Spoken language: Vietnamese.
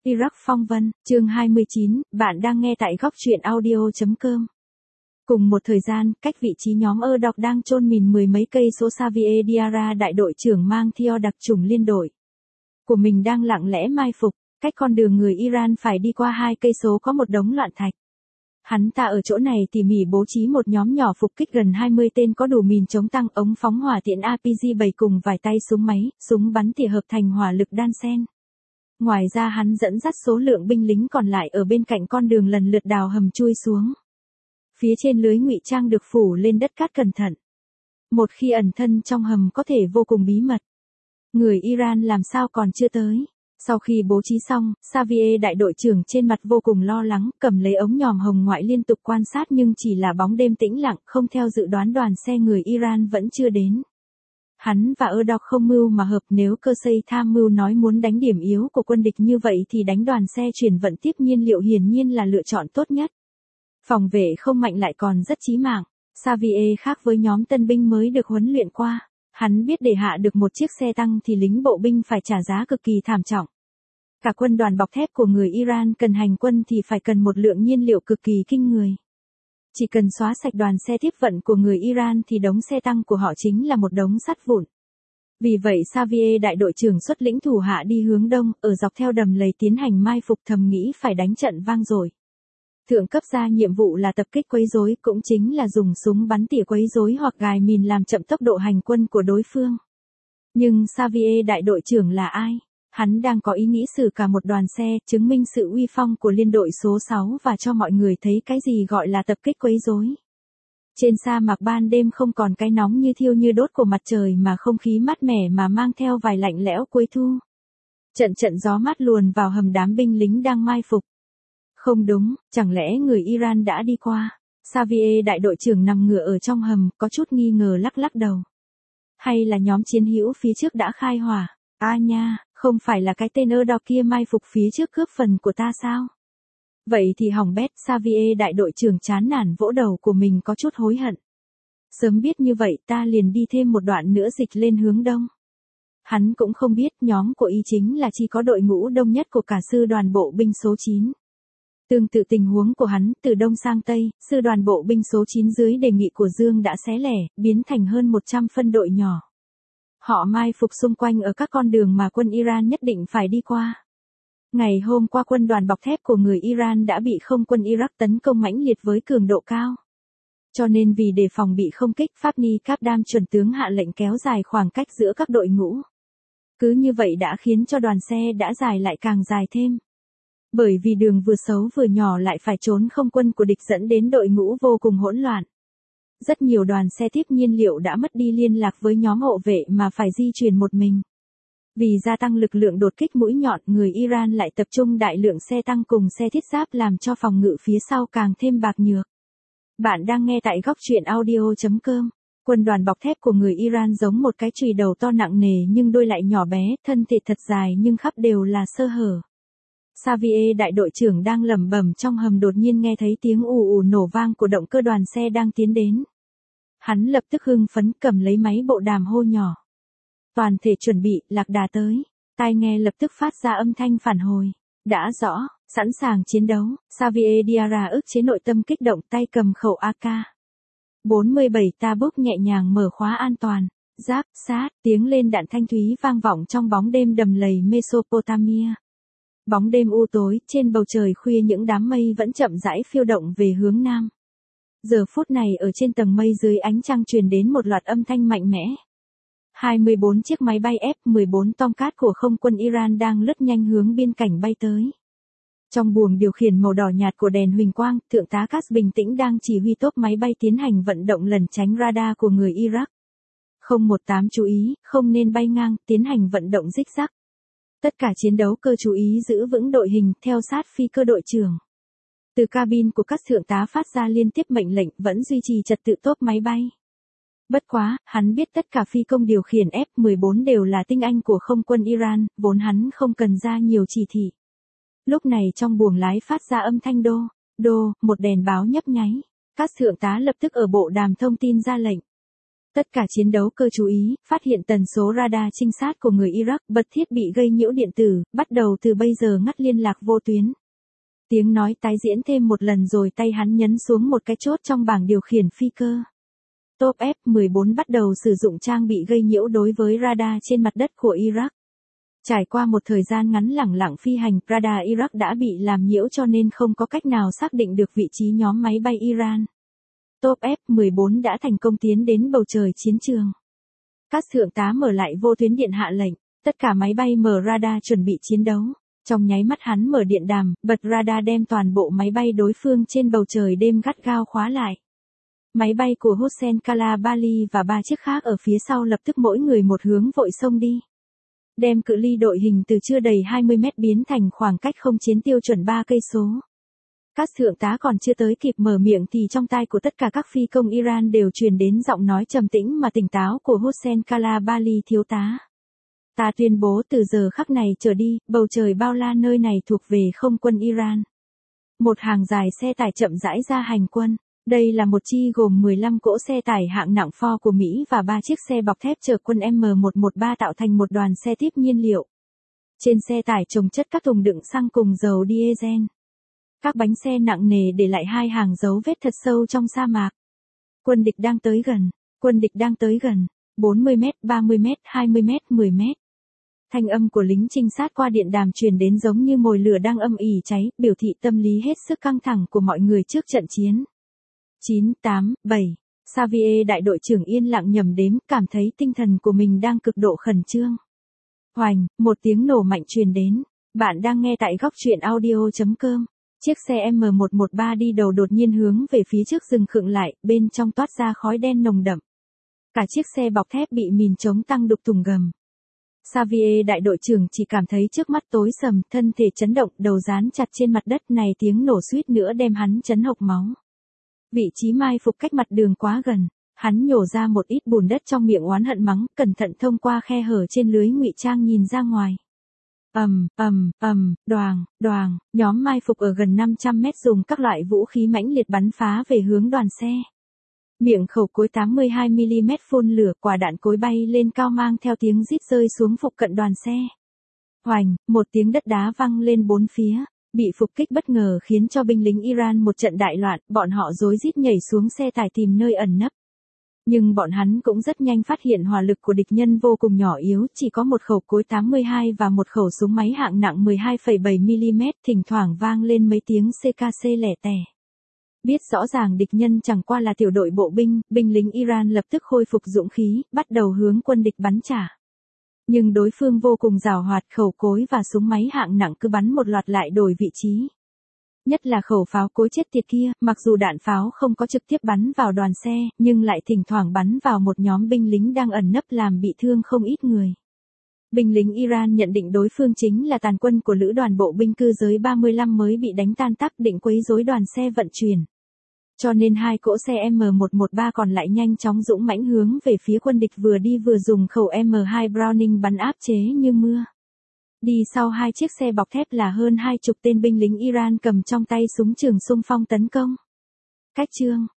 Iraq phong vân, chương 29, bạn đang nghe tại góc truyện audio.com. Cùng một thời gian, cách vị trí nhóm Đọc đang chôn mìn mười mấy cây số Xavier Diarra, đại đội trưởng mang theo đặc chủng liên đội của mình đang lặng lẽ mai phục, cách con đường người Iran phải đi qua 2 cây số có một đống loạn thạch. Hắn ta ở chỗ này tỉ mỉ bố trí một nhóm nhỏ phục kích gần 20 tên có đủ mìn chống tăng, ống phóng hỏa tiễn RPG-7 cùng vài tay súng máy, súng bắn tỉa hợp thành hỏa lực đan xen. Ngoài ra hắn dẫn dắt số lượng binh lính còn lại ở bên cạnh con đường lần lượt đào hầm chui xuống. Phía trên lưới ngụy trang được phủ lên đất cát cẩn thận. Một khi ẩn thân trong hầm có thể vô cùng bí mật. Người Iran làm sao còn chưa tới. Sau khi bố trí xong, Xavier đại đội trưởng trên mặt vô cùng lo lắng, cầm lấy ống nhòm hồng ngoại liên tục quan sát nhưng chỉ là bóng đêm tĩnh lặng, không theo dự đoán đoàn xe người Iran vẫn chưa đến. Hắn và Đọc không mưu mà hợp, nếu cơ xây tham mưu nói muốn đánh điểm yếu của quân địch như vậy thì đánh đoàn xe chuyển vận tiếp nhiên liệu hiển nhiên là lựa chọn tốt nhất. Phòng vệ không mạnh lại còn rất chí mạng. Xavier khác với nhóm tân binh mới được huấn luyện qua. Hắn biết để hạ được một chiếc xe tăng thì lính bộ binh phải trả giá cực kỳ thảm trọng. Cả quân đoàn bọc thép của người Iran cần hành quân thì phải cần một lượng nhiên liệu cực kỳ kinh người. Chỉ cần xóa sạch đoàn xe tiếp vận của người Iran thì đống xe tăng của họ chính là một đống sắt vụn. Vì vậy Xavier đại đội trưởng xuất lĩnh thủ hạ đi hướng đông, ở dọc theo đầm lầy tiến hành mai phục, thầm nghĩ phải đánh trận vang rồi. Thượng cấp ra nhiệm vụ là tập kích quấy rối, cũng chính là dùng súng bắn tỉa quấy rối hoặc gài mìn làm chậm tốc độ hành quân của đối phương. Nhưng Xavier đại đội trưởng là ai? Hắn đang có ý nghĩ xử cả một đoàn xe, chứng minh sự uy phong của liên đội số 6 và cho mọi người thấy cái gì gọi là tập kích quấy rối. Trên sa mạc ban đêm không còn cái nóng như thiêu như đốt của mặt trời mà không khí mát mẻ mà mang theo vài lạnh lẽo cuối thu. Trận gió mát luồn vào hầm đám binh lính đang mai phục. Không đúng, chẳng lẽ người Iran đã đi qua? Xavier đại đội trưởng nằm ngửa ở trong hầm, có chút nghi ngờ lắc lắc đầu. Hay là nhóm chiến hữu phía trước đã khai hỏa? Nha, không phải là cái tên Đọc kia mai phục phía trước cướp phần của ta sao? Vậy thì hỏng bét. Xavier đại đội trưởng chán nản vỗ đầu của mình, có chút hối hận. Sớm biết như vậy ta liền đi thêm một đoạn nữa dịch lên hướng đông. Hắn cũng không biết nhóm của y chính là chỉ có đội ngũ đông nhất của cả sư đoàn bộ binh số 9. Tương tự tình huống của hắn, từ đông sang tây, sư đoàn bộ binh số 9 dưới đề nghị của Dương đã xé lẻ, biến thành hơn 100 phân đội nhỏ. Họ mai phục xung quanh ở các con đường mà quân Iran nhất định phải đi qua. Ngày hôm qua quân đoàn bọc thép của người Iran đã bị không quân Iraq tấn công mãnh liệt với cường độ cao. Cho nên vì đề phòng bị không kích, Fahmy Kapdam chuẩn tướng hạ lệnh kéo dài khoảng cách giữa các đội ngũ. Cứ như vậy đã khiến cho đoàn xe đã dài lại càng dài thêm. Bởi vì đường vừa xấu vừa nhỏ lại phải trốn không quân của địch dẫn đến đội ngũ vô cùng hỗn loạn. Rất nhiều đoàn xe tiếp nhiên liệu đã mất đi liên lạc với nhóm hộ vệ mà phải di chuyển một mình. Vì gia tăng lực lượng đột kích mũi nhọn, người Iran lại tập trung đại lượng xe tăng cùng xe thiết giáp làm cho phòng ngự phía sau càng thêm bạc nhược. Bạn đang nghe tại góc truyện audio.com. Quân đoàn bọc thép của người Iran giống một cái chùy đầu to nặng nề nhưng đuôi lại nhỏ bé, thân thể thật dài nhưng khắp đều là sơ hở. Xavier đại đội trưởng đang lẩm bẩm trong hầm, đột nhiên nghe thấy tiếng ù ù nổ vang của động cơ đoàn xe đang tiến đến. Hắn lập tức hưng phấn cầm lấy máy bộ đàm hô nhỏ. Toàn thể chuẩn bị, lạc đà tới. Tai nghe lập tức phát ra âm thanh phản hồi. Đã rõ, sẵn sàng chiến đấu. Xavier Diarra ức chế nội tâm kích động, tay cầm khẩu AK-47 Tabuk nhẹ nhàng mở khóa an toàn. Giáp, sát, tiếng lên đạn thanh thúy vang vọng trong bóng đêm đầm lầy Mesopotamia. Bóng đêm u tối, trên bầu trời khuya những đám mây vẫn chậm rãi phiêu động về hướng nam. Giờ phút này ở trên tầng mây dưới ánh trăng truyền đến một loạt âm thanh mạnh mẽ. 24 chiếc máy bay F-14 Tomcat của không quân Iran đang lướt nhanh hướng biên cảnh bay tới. Trong buồng điều khiển màu đỏ nhạt của đèn huỳnh quang, thượng tá Cass bình tĩnh đang chỉ huy tốp máy bay tiến hành vận động lẩn tránh radar của người Iraq. 018 chú ý, không nên bay ngang, tiến hành vận động zigzag. Tất cả chiến đấu cơ chú ý giữ vững đội hình, theo sát phi cơ đội trưởng. Từ cabin của các thượng tá phát ra liên tiếp mệnh lệnh, vẫn duy trì trật tự tốp máy bay. Bất quá, hắn biết tất cả phi công điều khiển F-14 đều là tinh anh của không quân Iran, vốn hắn không cần ra nhiều chỉ thị. Lúc này trong buồng lái phát ra âm thanh đô, một đèn báo nhấp nháy. Các thượng tá lập tức ở bộ đàm thông tin ra lệnh. Tất cả chiến đấu cơ chú ý, phát hiện tần số radar trinh sát của người Iraq, bật thiết bị gây nhiễu điện tử, bắt đầu từ bây giờ ngắt liên lạc vô tuyến. Tiếng nói tái diễn thêm một lần rồi tay hắn nhấn xuống một cái chốt trong bảng điều khiển phi cơ. Top F-14 bắt đầu sử dụng trang bị gây nhiễu đối với radar trên mặt đất của Iraq. Trải qua một thời gian ngắn lẳng lặng phi hành, radar Iraq đã bị làm nhiễu cho nên không có cách nào xác định được vị trí nhóm máy bay Iran. Top F-14 đã thành công tiến đến bầu trời chiến trường. Các thượng tá mở lại vô tuyến điện hạ lệnh, tất cả máy bay mở radar chuẩn bị chiến đấu. Trong nháy mắt hắn mở điện đàm, bật radar đem toàn bộ máy bay đối phương trên bầu trời đêm gắt gao khóa lại. Máy bay của Hossein Kalabali và 3 chiếc khác ở phía sau lập tức mỗi người một hướng vội xông đi. Đem cự ly đội hình từ chưa đầy 20 mét biến thành khoảng cách không chiến tiêu chuẩn 3 cây số. Các thượng tá còn chưa tới kịp mở miệng thì trong tai của tất cả các phi công Iran đều truyền đến giọng nói trầm tĩnh mà tỉnh táo của Hossein Kalabali thiếu tá. Ta tuyên bố từ giờ khắc này trở đi, bầu trời bao la nơi này thuộc về không quân Iran. Một hàng dài xe tải chậm rãi ra hành quân. Đây là một chi gồm 15 cỗ xe tải hạng nặng Ford của Mỹ và 3 chiếc xe bọc thép chở quân M113 tạo thành một đoàn xe tiếp nhiên liệu. Trên xe tải chồng chất các thùng đựng xăng cùng dầu diesel. Các bánh xe nặng nề để lại 2 hàng dấu vết thật sâu trong sa mạc. Quân địch đang tới gần. Quân địch đang tới gần. 40 mét, 30 mét, 20 mét, 10 mét. Thanh âm của lính trinh sát qua điện đàm truyền đến giống như mồi lửa đang âm ỉ cháy, biểu thị tâm lý hết sức căng thẳng của mọi người trước trận chiến. 9, 8, 7. Xavier đại đội trưởng yên lặng nhầm đếm, cảm thấy tinh thần của mình đang cực độ khẩn trương. Hoành, một tiếng nổ mạnh truyền đến. Bạn đang nghe tại góc truyện audio.com. Chiếc xe M113 đi đầu đột nhiên hướng về phía trước dừng khựng lại, bên trong toát ra khói đen nồng đậm. Cả chiếc xe bọc thép bị mìn chống tăng đục thùng gầm. Xavier đại đội trưởng chỉ cảm thấy trước mắt tối sầm, thân thể chấn động, đầu dán chặt trên mặt đất này, tiếng nổ suýt nữa đem hắn chấn hộc máu. Vị trí mai phục cách mặt đường quá gần, hắn nhổ ra một ít bùn đất trong miệng oán hận mắng, cẩn thận thông qua khe hở trên lưới ngụy trang nhìn ra ngoài. Đoàng, nhóm mai phục ở gần 500 mét dùng các loại vũ khí mãnh liệt bắn phá về hướng đoàn xe. Miệng khẩu cối 82mm phun lửa, quả đạn cối bay lên cao mang theo tiếng rít rơi xuống phụ cận đoàn xe. Hoành, một tiếng đất đá văng lên bốn phía, bị phục kích bất ngờ khiến cho binh lính Iran một trận đại loạn, bọn họ rối rít nhảy xuống xe tải tìm nơi ẩn nấp. Nhưng bọn hắn cũng rất nhanh phát hiện hỏa lực của địch nhân vô cùng nhỏ yếu, chỉ có một khẩu cối 82 và một khẩu súng máy hạng nặng 12,7mm, thỉnh thoảng vang lên mấy tiếng CKC lẻ tẻ. Biết rõ ràng địch nhân chẳng qua là tiểu đội bộ binh, binh lính Iran lập tức khôi phục dũng khí, bắt đầu hướng quân địch bắn trả. Nhưng đối phương vô cùng giàu hoạt, khẩu cối và súng máy hạng nặng cứ bắn một loạt lại đổi vị trí. Nhất là khẩu pháo cối chết tiệt kia, mặc dù đạn pháo không có trực tiếp bắn vào đoàn xe, nhưng lại thỉnh thoảng bắn vào một nhóm binh lính đang ẩn nấp làm bị thương không ít người. Binh lính Iran nhận định đối phương chính là tàn quân của lữ đoàn bộ binh cư giới 35 mới bị đánh tan tác, định quấy rối đoàn xe vận chuyển. Cho nên 2 cỗ xe M113 còn lại nhanh chóng dũng mãnh hướng về phía quân địch, vừa đi vừa dùng khẩu M2 Browning bắn áp chế như mưa. Đi sau 2 chiếc xe bọc thép là hơn 20 tên binh lính Iran cầm trong tay súng trường xung phong tấn công. Cách chương